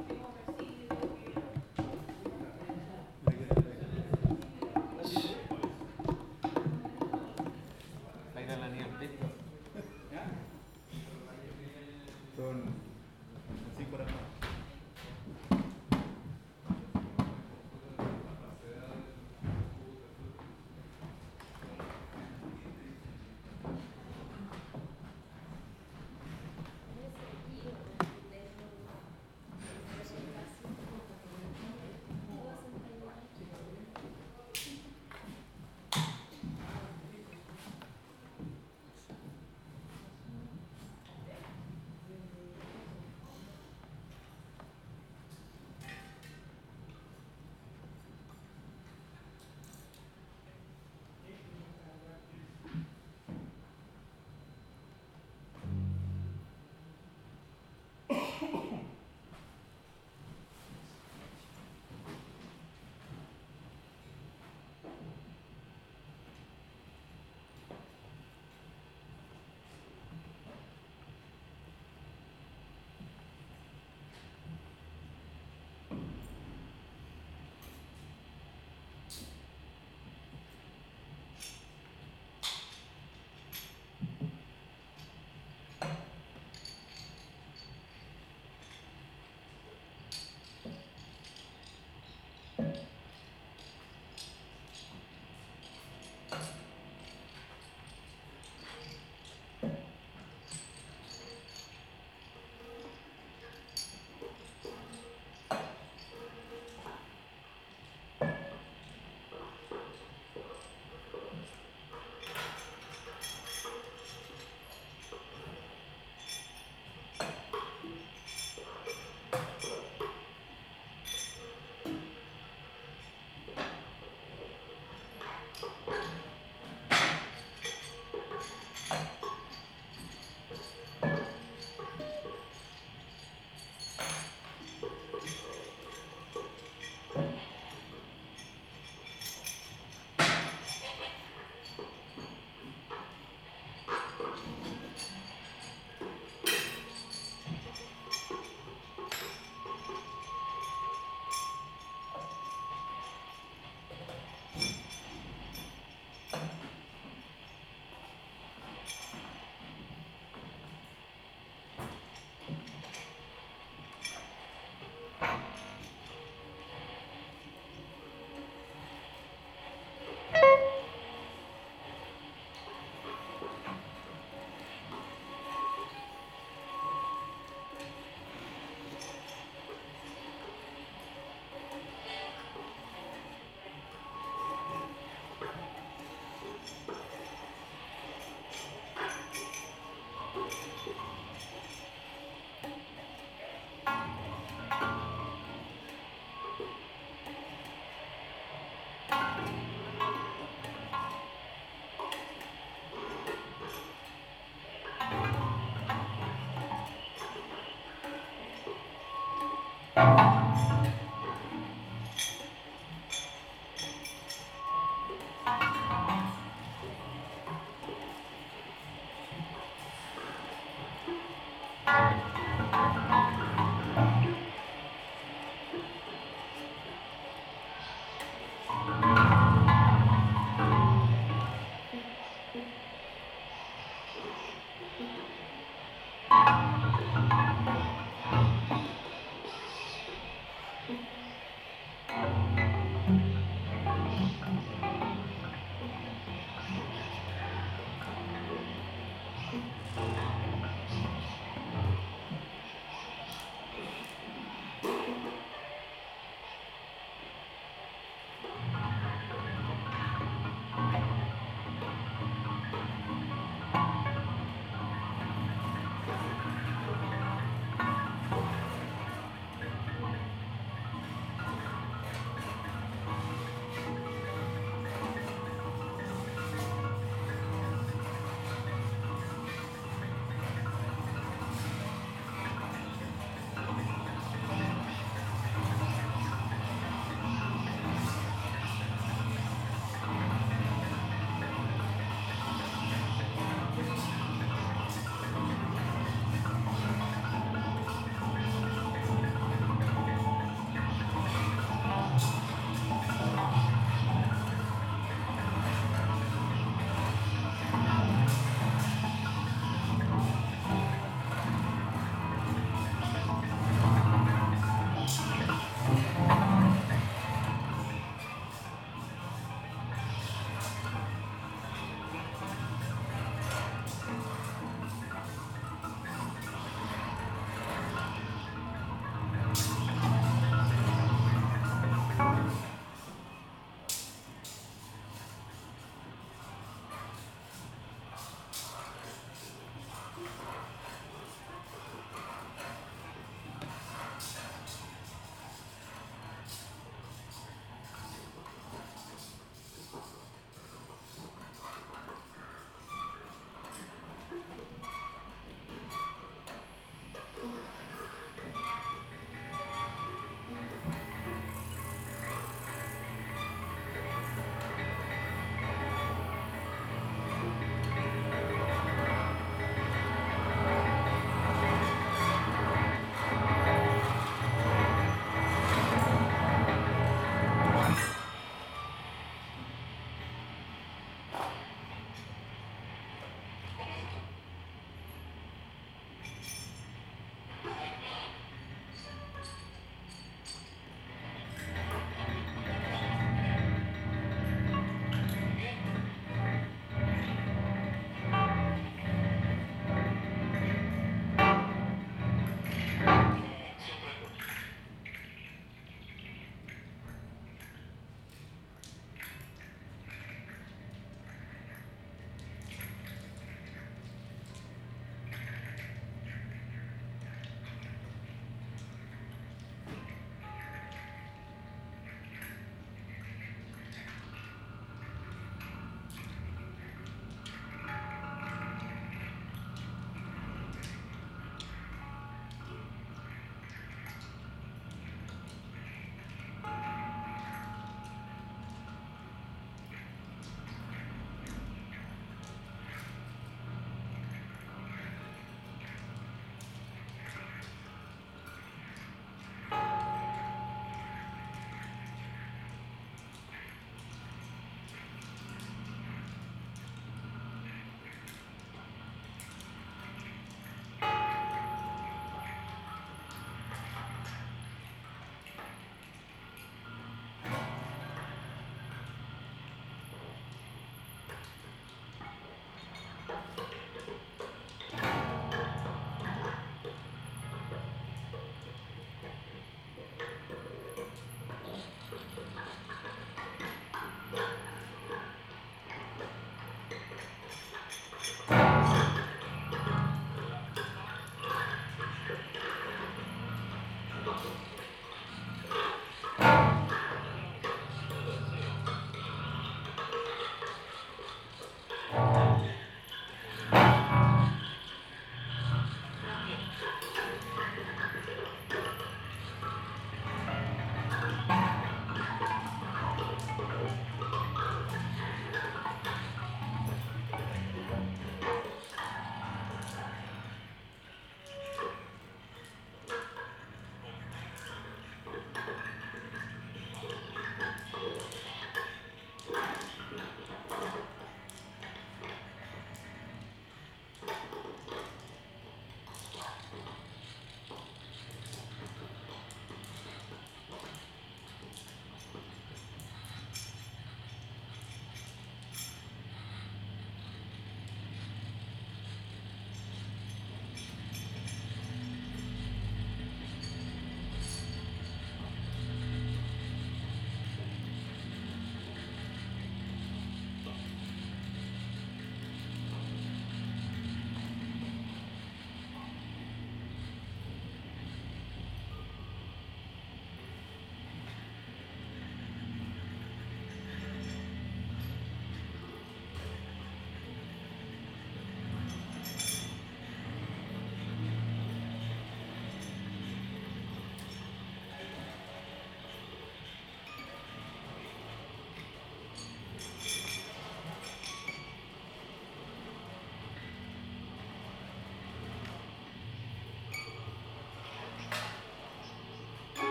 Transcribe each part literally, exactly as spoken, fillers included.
Baila la niña Cristo. Son cinco horas más.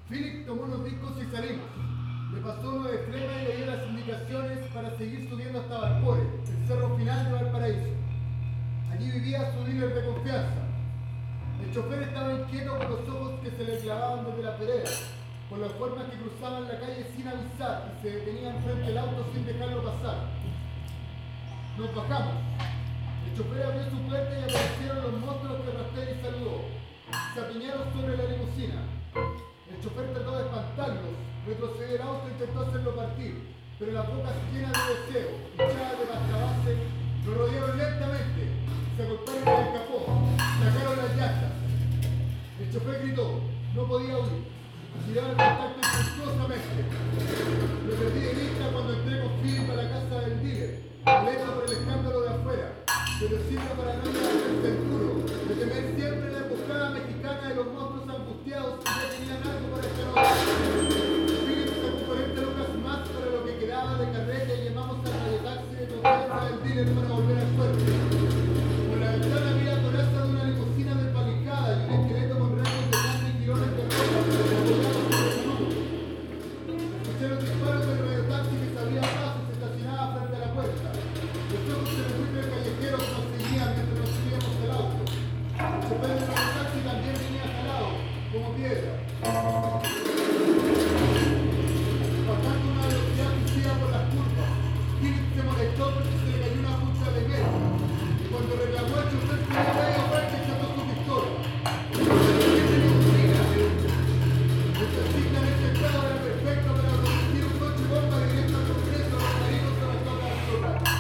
Philip tomó los discos y salimos. Le pasó uno de flema y le dio las indicaciones para seguir subiendo hasta Valpore, el cerro final de Valparaíso. Allí vivía su dealer de confianza. El chofer estaba inquieto con los ojos que se le clavaban desde la vereda, con las formas que cruzaban la calle sin avisar y se detenían frente al auto sin dejarlo pasar. Nos bajamos. El chofer abrió su puerta y aparecieron los monstruos que Rastelli saludó. Se apiñaron sobre la limusina. El chofer trató de espantarlos, retrocedió el auto e intentó hacerlo partir, pero las bocas llenas de deseo, hinchadas de pasta base, lo rodearon lentamente, se golpearon en el capó, sacaron las llantas. El chofer gritó, no podía huir, giraba el contacto infructuosamente. Me perdí de vista cuando entré con Philip a la casa del dealer, alerta por el escándalo de afuera, pero sin la paranoia del seguro, de temer siempre la emboscada mexicana de los monstruos angustiados que ya tenían algo para esta noche. Philip sacó cuarenta lucas más para lo que quedaba de carreta y llamamos al radiotaxi de confianza del dealer para volver al puerto. Por la ventana vi la coraza de una limusina desvalijada y un esqueleto con rayos de sangre y tirones de ropa apoyados sobre su mano. Escuché los disparos del radiotaxi que se abría paso y se estacionaba frente a la puerta. Los ojos de los buitres callejeros nos seguían mientras nos subíamos al auto. El chofer del radiotaxi también venía jalado, como piedra. Bajando una velocidad fugida por las curvas, Philip se molestó porque se le cayó una punta de hielo. Y cuando reclamó el chofer se le cayó fuerte y sacó su pistola. Esta cita en este estado era perfecta para conducir un coche bomba directo al Congreso a los marinos de la zona de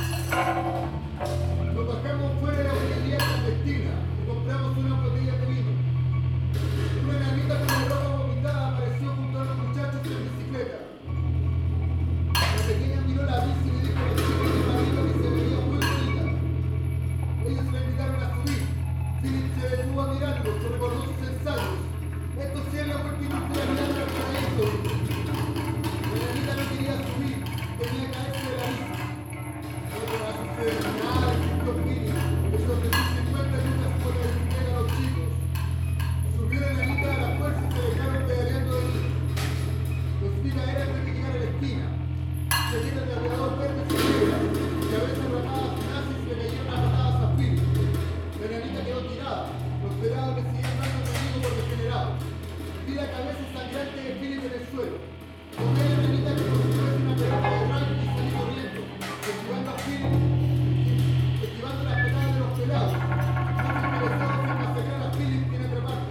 Nos bajamos fuera de la botillería clandestina y compramos una botella de vino. Una enanita con la ropa vomitada apareció junto a los muchachos en bicicleta. La pequeña miró la bici y le dijo a los chicos de marido que se veía muy bonita. Ellos le invitaron a subir. Philip se detuvo a mirarlos, se recordó sus ensayos. Esto sí es la multiculturalidad del paraíso. La enanita no quería subir, quería caerse de la bici. Otra va a suceder nada, insistió Philip. Les ofrecí cincuenta lucas por la bicicleta a los chicos. Subió la enanita a la fuerza y se dejaron pedaleando de mí. Los vi caer antes de llegar a la esquina. Chaquetas de alrededor verdes y negras, cabezas rapadas nazis le cayeron a patadas a Philip. La enanita quedó tirada. Los pelados le siguieron dando conmigo por degenerado. Vi la cabeza sangrante de Philip en el suelo. Tomé la enanita que como si fuese una pelota de rugby y salí corriendo, esquivando a Philip, esquivando las patadas de los pelados. Más interesados en masacrar a Philip que en atraparlo.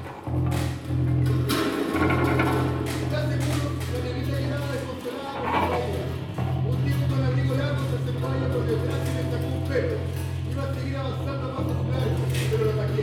Ya seguro, la enanita llegaba desconsolada por su caída. Un tipo con abrigo largo se acercó a ella por detrás y le sacó un pelo. Iba a seguir avanzando a pasos largos, pero lo ataqué.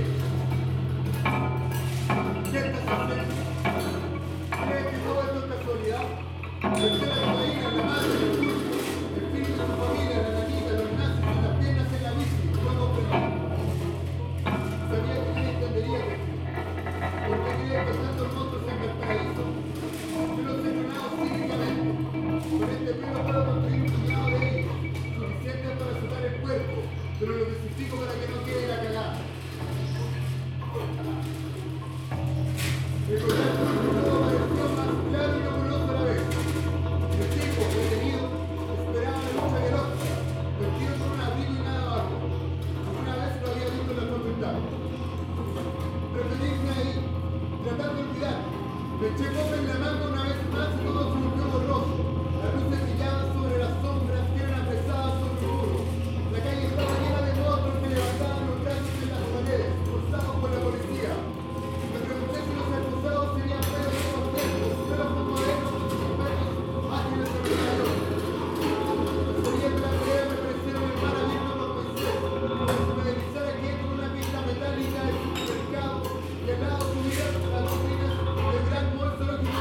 ¿Qué estás haciendo? ¿Crees que todo esto es casualidad? Pensé la cocaína, la madre, el curso, el espíritu de su familia, la nanita, los nazis, en las piernas en la bici, no comprendí. Sabía que ella entendería que sí. ¿Por qué crees que tantos monstruos en el paraíso? Yo los he entrenado cínicamente. Con este pelo puedo construir un puñado de ellos, suficiente para azotar el cuerpo, pero lo desistico para que no quede la cagada. El contacto con todo pareció más claro y luminoso a la vez. El tipo, detenido, esperaba la lucha del otro, vestido con un abrigo y nada abajo. Alguna vez lo había visto en la facultad. Preferí irme ahí, tratando de olvidar. Me eché copa en la mano una vez más y todo se volvió borroso. Las luces brillaban sobre las sombras que eran apresadas sobre el muro. La calle estaba llena de monstruos que levantaban los brazos en las paredes, forzados por la policía. Me pregunté si los acusados serían presos o contentos, pero como modernos, expertos, ágiles de peleador. Las orillas de la pelea me parecieron el mar abierto por Moisés, como si me deslizara quieto en una pista metálica del supermercado y al lado tuviera las ruinas del gran mall zoológico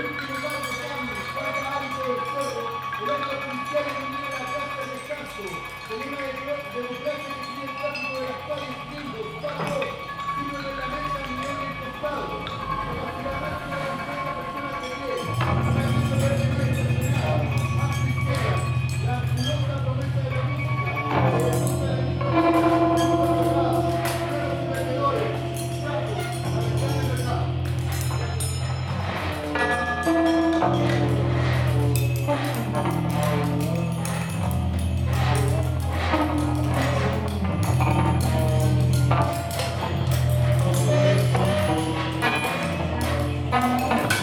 el último lugar de cambio, cada árbitro del cerro, el órgano judicial elimina la casa de descanso, con una democracia que sigue el tráfico de las calles, gringos, cuatro, cinco de la mesa, nivel del costado, capacidad máxima de cincuenta personas de pie, tránsito verde no estacionado, más cristiana, la angulosa promesa de la música, la defensa de la misma los perdedores, Chapo, Alexander Mercado. Thank you.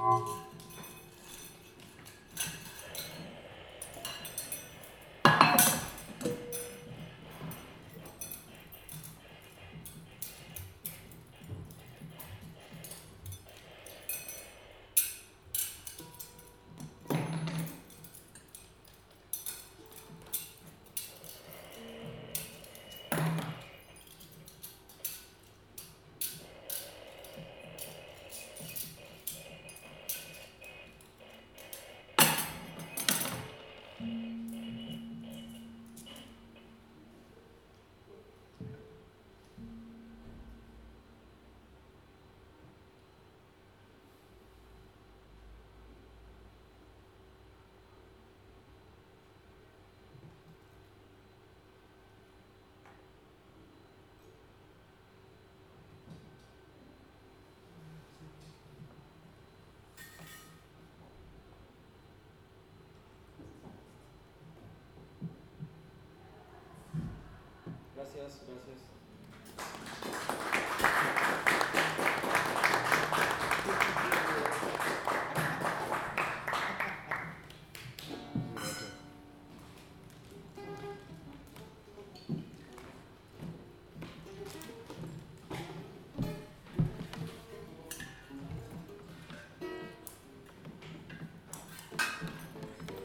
Gracias, gracias.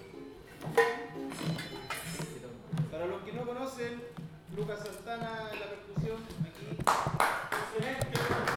Para los que no conocen, Lucas Santana es la